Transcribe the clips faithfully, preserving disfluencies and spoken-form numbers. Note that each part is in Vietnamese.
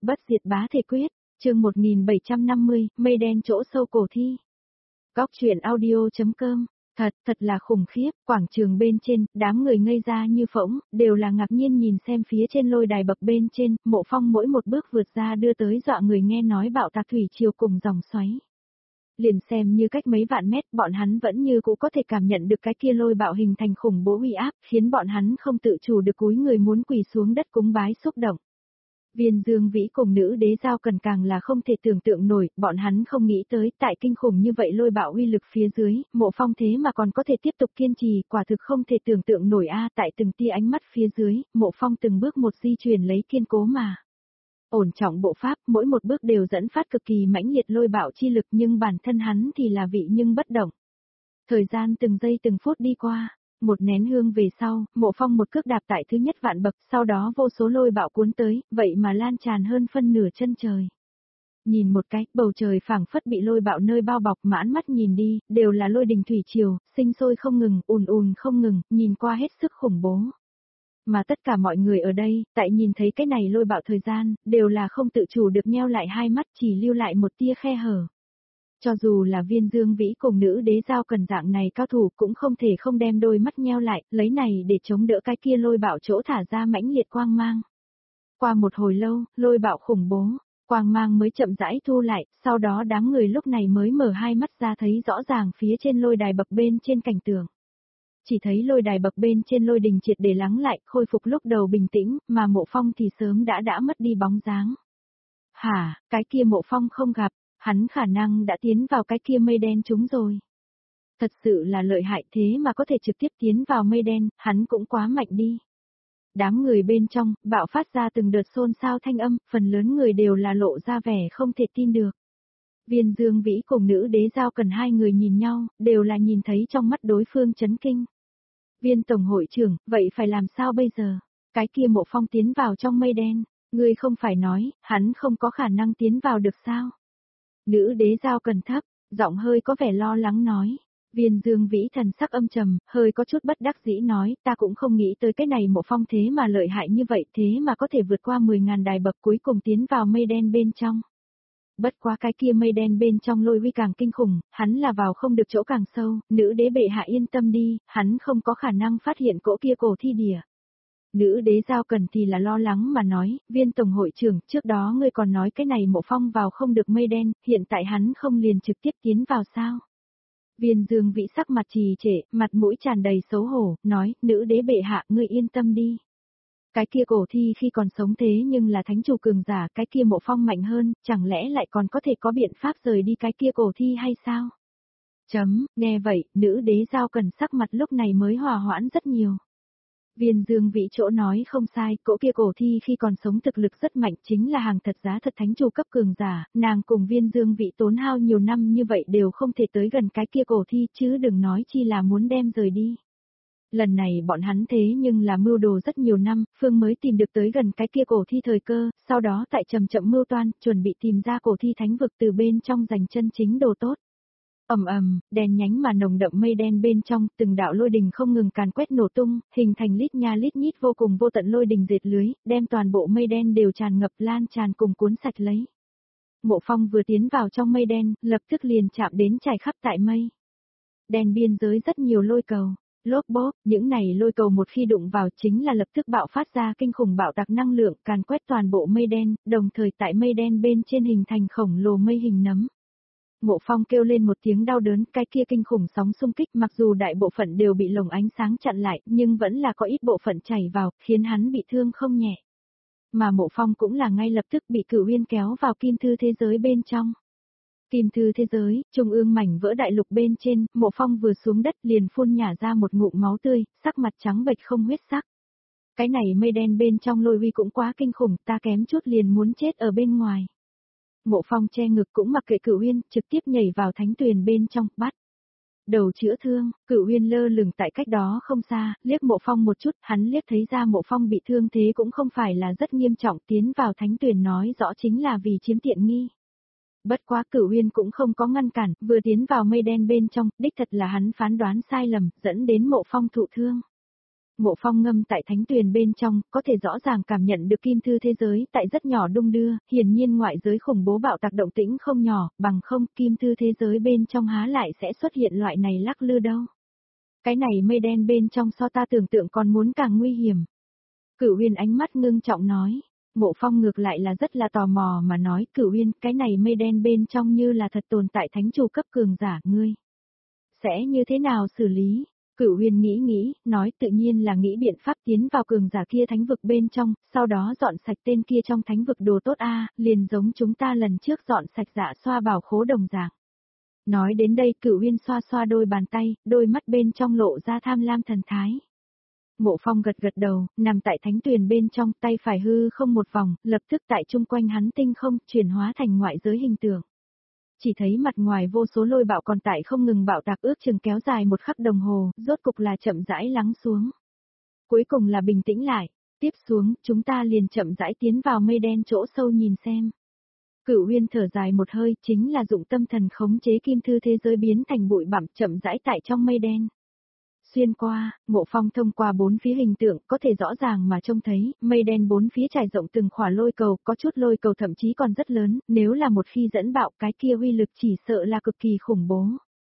Bất diệt bá thể quyết, chương một nghìn bảy trăm năm mươi, mây đen chỗ sâu cổ thi. Góc truyện audio.com, thật, thật là khủng khiếp, quảng trường bên trên, đám người ngây ra như phỗng, đều là ngạc nhiên nhìn xem phía trên lôi đài bậc bên trên, Mộ Phong mỗi một bước vượt ra đưa tới dọa người nghe nói bạo tạc thủy triều cùng dòng xoáy. Liền xem như cách mấy vạn mét, bọn hắn vẫn như cũ có thể cảm nhận được cái kia lôi bạo hình thành khủng bố uy áp, khiến bọn hắn không tự chủ được cúi người muốn quỳ xuống đất cúng bái xúc động. Viên Dương Vĩ cùng nữ đế Giao Cần càng là không thể tưởng tượng nổi, bọn hắn không nghĩ tới tại kinh khủng như vậy lôi bạo uy lực phía dưới, Mộ Phong thế mà còn có thể tiếp tục kiên trì, quả thực không thể tưởng tượng nổi a. Tại từng tia ánh mắt phía dưới, Mộ Phong từng bước một di chuyển lấy kiên cố mà ổn trọng bộ pháp, mỗi một bước đều dẫn phát cực kỳ mãnh liệt lôi bạo chi lực, nhưng bản thân hắn thì là vị nhưng bất động. Thời gian từng giây từng phút đi qua. Một nén hương về sau, Mộ Phong một cước đạp tại thứ nhất vạn bậc, sau đó vô số lôi bạo cuốn tới, vậy mà lan tràn hơn phân nửa chân trời. Nhìn một cái, bầu trời phảng phất bị lôi bạo nơi bao bọc, mãn mắt nhìn đi, đều là lôi đình thủy triều, sinh sôi không ngừng, ùn ùn không ngừng, nhìn qua hết sức khủng bố. Mà tất cả mọi người ở đây, tại nhìn thấy cái này lôi bạo thời gian, đều là không tự chủ được nheo lại hai mắt, chỉ lưu lại một tia khe hở. Cho dù là Viên Dương Vĩ cùng nữ đế Giao Cần dạng này cao thủ cũng không thể không đem đôi mắt nheo lại, lấy này để chống đỡ cái kia lôi bạo chỗ thả ra mãnh liệt quang mang. Qua một hồi lâu, lôi bạo khủng bố, quang mang mới chậm rãi thu lại, sau đó đám người lúc này mới mở hai mắt ra thấy rõ ràng phía trên lôi đài bậc bên trên cảnh tượng. Chỉ thấy lôi đài bậc bên trên lôi đình triệt để lắng lại, khôi phục lúc đầu bình tĩnh, mà Mộ Phong thì sớm đã đã mất đi bóng dáng. Hả, cái kia Mộ Phong không gặp. Hắn khả năng đã tiến vào cái kia mây đen chúng rồi. Thật sự là lợi hại, thế mà có thể trực tiếp tiến vào mây đen, hắn cũng quá mạnh đi. Đám người bên trong, bạo phát ra từng đợt xôn xao thanh âm, phần lớn người đều là lộ ra vẻ không thể tin được. Viên Dương Vĩ cùng nữ đế Giao Cần hai người nhìn nhau, đều là nhìn thấy trong mắt đối phương chấn kinh. Viên Tổng hội trưởng, vậy phải làm sao bây giờ? Cái kia Mộ Phong tiến vào trong mây đen, ngươi không phải nói, hắn không có khả năng tiến vào được sao? Nữ đế Giao Cần thấp, giọng hơi có vẻ lo lắng nói. Viên Dương Vĩ thần sắc âm trầm, hơi có chút bất đắc dĩ nói, ta cũng không nghĩ tới cái này Mộ Phong thế mà lợi hại như vậy, thế mà có thể vượt qua mười ngàn đài bậc cuối cùng tiến vào mây đen bên trong. Bất quá cái kia mây đen bên trong lôi uy càng kinh khủng, hắn là vào không được chỗ càng sâu, nữ đế bệ hạ yên tâm đi, hắn không có khả năng phát hiện cỗ kia cổ thi đìa. Nữ đế Giao Cần thì là lo lắng mà nói, Viên Tổng hội trưởng, trước đó ngươi còn nói cái này Mộ Phong vào không được mây đen, hiện tại hắn không liền trực tiếp tiến vào sao? Viên Dương Vĩ sắc mặt trì trệ, mặt mũi tràn đầy xấu hổ, nói, nữ đế bệ hạ, ngươi yên tâm đi. Cái kia cổ thi khi còn sống thế nhưng là thánh chủ cường giả, cái kia Mộ Phong mạnh hơn, chẳng lẽ lại còn có thể có biện pháp rời đi cái kia cổ thi hay sao? Chấm, nghe vậy, nữ đế Giao Cần sắc mặt lúc này mới hòa hoãn rất nhiều. Viên Dương Vĩ chỗ nói không sai, cỗ kia cổ thi khi còn sống thực lực rất mạnh, chính là hàng thật giá thật thánh chủ cấp cường giả, nàng cùng Viên Dương Vĩ tốn hao nhiều năm như vậy đều không thể tới gần cái kia cổ thi, chứ đừng nói chi là muốn đem rời đi. Lần này bọn hắn thế nhưng là mưu đồ rất nhiều năm, phương mới tìm được tới gần cái kia cổ thi thời cơ, sau đó tại chậm chậm mưu toan, chuẩn bị tìm ra cổ thi thánh vực từ bên trong giành chân chính đồ tốt. Ầm ầm, đèn nhánh mà nồng đậm mây đen bên trong, từng đạo lôi đình không ngừng càn quét nổ tung, hình thành lít nha lít nhít vô cùng vô tận lôi đình dệt lưới, đem toàn bộ mây đen đều tràn ngập lan tràn cùng cuốn sạch lấy. Mộ Phong vừa tiến vào trong mây đen, lập tức liền chạm đến trải khắp tại mây. Đèn biên giới rất nhiều lôi cầu, lốp bốp, những này lôi cầu một khi đụng vào chính là lập tức bạo phát ra kinh khủng bạo tạc năng lượng, càn quét toàn bộ mây đen, đồng thời tại mây đen bên trên hình thành khổng lồ mây hình nấm. Mộ Phong kêu lên một tiếng đau đớn, cái kia kinh khủng sóng xung kích mặc dù đại bộ phận đều bị lồng ánh sáng chặn lại, nhưng vẫn là có ít bộ phận chảy vào, khiến hắn bị thương không nhẹ. Mà Mộ Phong cũng là ngay lập tức bị Cửu Uyên kéo vào kim thư thế giới bên trong. Kim thư thế giới, trung ương mảnh vỡ đại lục bên trên, Mộ Phong vừa xuống đất liền phun nhả ra một ngụm máu tươi, sắc mặt trắng bệch không huyết sắc. Cái này mây đen bên trong lôi uy cũng quá kinh khủng, ta kém chút liền muốn chết ở bên ngoài. Mộ Phong che ngực cũng mặc kệ Cửu Uyên, trực tiếp nhảy vào thánh tuyền bên trong, bắt đầu chữa thương. Cửu Uyên lơ lửng tại cách đó không xa, liếc Mộ Phong một chút, hắn liếc thấy ra Mộ Phong bị thương thế cũng không phải là rất nghiêm trọng, tiến vào thánh tuyền nói rõ chính là vì chiếm tiện nghi. Bất quá Cửu Uyên cũng không có ngăn cản, vừa tiến vào mây đen bên trong, đích thật là hắn phán đoán sai lầm, dẫn đến Mộ Phong thụ thương. Mộ Phong ngâm tại thánh tuyền bên trong, có thể rõ ràng cảm nhận được kim thư thế giới tại rất nhỏ đung đưa, hiển nhiên ngoại giới khủng bố bạo tạc động tĩnh không nhỏ, bằng không kim thư thế giới bên trong há lại sẽ xuất hiện loại này lắc lư đâu. Cái này mây đen bên trong so ta tưởng tượng còn muốn càng nguy hiểm. Cửu Uyên ánh mắt ngưng trọng nói. Mộ Phong ngược lại là rất là tò mò mà nói, Cửu Uyên, cái này mây đen bên trong như là thật tồn tại thánh chủ cấp cường giả, ngươi sẽ như thế nào xử lý? Cửu Uyên nghĩ nghĩ, nói tự nhiên là nghĩ biện pháp tiến vào cường giả kia thánh vực bên trong, sau đó dọn sạch tên kia trong thánh vực đồ tốt a, liền giống chúng ta lần trước dọn sạch Dạ Xoa bảo khố đồng dạng. Nói đến đây, Cửu Uyên xoa xoa đôi bàn tay, đôi mắt bên trong lộ ra tham lam thần thái. Mộ Phong gật gật đầu, nằm tại thánh tuyền bên trong, tay phải hư không một vòng, lập tức tại chung quanh hắn tinh không, chuyển hóa thành ngoại giới hình tượng. Chỉ thấy mặt ngoài vô số lôi bạo còn tại không ngừng bạo tạc, ước chừng kéo dài một khắc đồng hồ, rốt cục là chậm rãi lắng xuống. Cuối cùng là bình tĩnh lại, tiếp xuống, chúng ta liền chậm rãi tiến vào mây đen chỗ sâu nhìn xem. Cửu Uyên thở dài một hơi, chính là dụng tâm thần khống chế kim thư thế giới biến thành bụi bặm, chậm rãi tại trong mây đen. Xuyên qua, Mộ Phong thông qua bốn phía hình tượng có thể rõ ràng mà trông thấy, mây đen bốn phía trải rộng từng khỏa lôi cầu, có chút lôi cầu thậm chí còn rất lớn, nếu là một khi dẫn bạo cái kia uy lực chỉ sợ là cực kỳ khủng bố.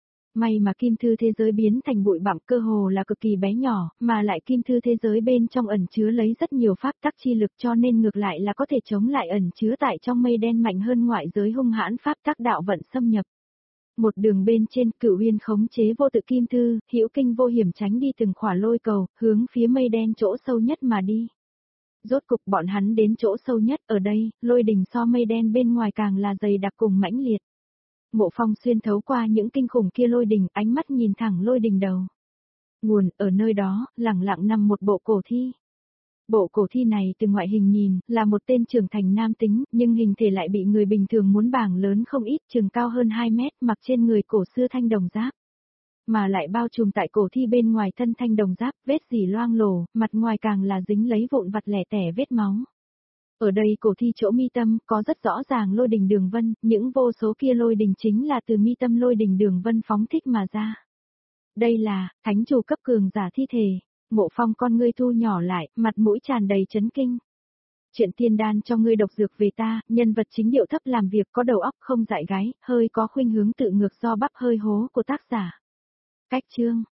May mà kim thư thế giới biến thành bụi bặm cơ hồ là cực kỳ bé nhỏ, mà lại kim thư thế giới bên trong ẩn chứa lấy rất nhiều pháp tắc chi lực cho nên ngược lại là có thể chống lại ẩn chứa tại trong mây đen mạnh hơn ngoại giới hung hãn pháp tắc đạo vận xâm nhập. Một đường bên trên, Cửu Uyên khống chế vô tự kim thư, hữu kinh vô hiểm tránh đi từng khỏa lôi cầu, hướng phía mây đen chỗ sâu nhất mà đi. Rốt cục bọn hắn đến chỗ sâu nhất, ở đây, lôi đình so mây đen bên ngoài càng là dày đặc cùng mãnh liệt. Mộ Phong xuyên thấu qua những kinh khủng kia lôi đình, ánh mắt nhìn thẳng lôi đình đầu. Nguồn, ở nơi đó, lẳng lặng nằm một bộ cổ thi. Bộ cổ thi này từ ngoại hình nhìn, là một tên trưởng thành nam tính, nhưng hình thể lại bị người bình thường muốn bảng lớn không ít, chừng cao hơn hai mét, mặc trên người cổ xưa thanh đồng giáp. Mà lại bao trùm tại cổ thi bên ngoài thân thanh đồng giáp, vết dỉ loang lổ, mặt ngoài càng là dính lấy vụn vặt lẻ tẻ vết máu. Ở đây cổ thi chỗ mi tâm, có rất rõ ràng lôi đình đường vân, những vô số kia lôi đình chính là từ mi tâm lôi đình đường vân phóng thích mà ra. Đây là, thánh chủ cấp cường giả thi thể. Mộ Phong con ngươi thu nhỏ lại, mặt mũi tràn đầy chấn kinh. Chuyện tiên đan cho ngươi độc dược về ta, nhân vật chính điệu thấp làm việc có đầu óc không dại gái, hơi có khuynh hướng tự ngược do bắp hơi hố của tác giả. Cách chương